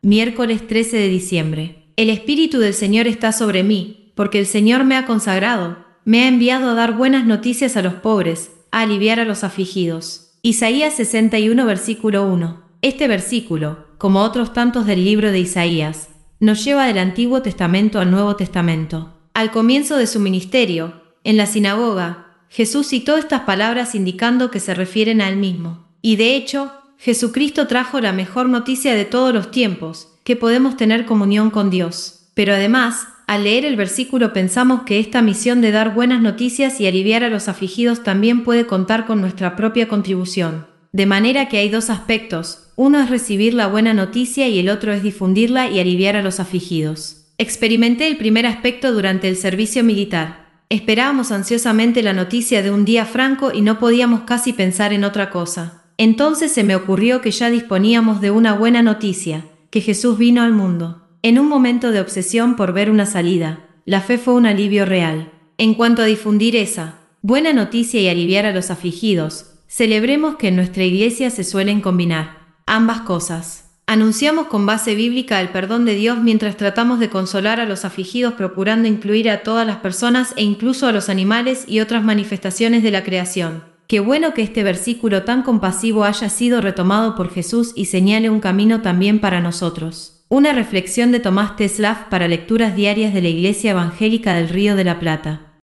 miércoles 13 de diciembre. El Espíritu del Señor está sobre mí, porque el Señor me ha consagrado, me ha enviado a dar buenas noticias a los pobres, a aliviar a los afligidos. Isaías 61 versículo 1. Este versículo, como otros tantos del libro de Isaías, nos lleva del Antiguo Testamento al Nuevo Testamento. Al comienzo de su ministerio, en la sinagoga, Jesús citó estas palabras indicando que se refieren a él mismo. Y de hecho, Jesucristo trajo la mejor noticia de todos los tiempos, que podemos tener comunión con Dios. Pero además, al leer el versículo pensamos que esta misión de dar buenas noticias y aliviar a los afligidos también puede contar con nuestra propia contribución. De manera que hay dos aspectos, uno es recibir la buena noticia y el otro es difundirla y aliviar a los afligidos. Experimenté el primer aspecto durante el servicio militar. Esperábamos ansiosamente la noticia de un día franco y no podíamos casi pensar en otra cosa. Entonces se me ocurrió que ya disponíamos de una buena noticia, que Jesús vino al mundo. En un momento de obsesión por ver una salida, la fe fue un alivio real. En cuanto a difundir esa buena noticia y aliviar a los afligidos, celebremos que en nuestra iglesia se suelen combinar ambas cosas. Anunciamos con base bíblica el perdón de Dios mientras tratamos de consolar a los afligidos, procurando incluir a todas las personas e incluso a los animales y otras manifestaciones de la creación. Qué bueno que este versículo tan compasivo haya sido retomado por Jesús y señale un camino también para nosotros. Una reflexión de Tomás Tetzlaff para lecturas diarias de la Iglesia Evangélica del Río de la Plata.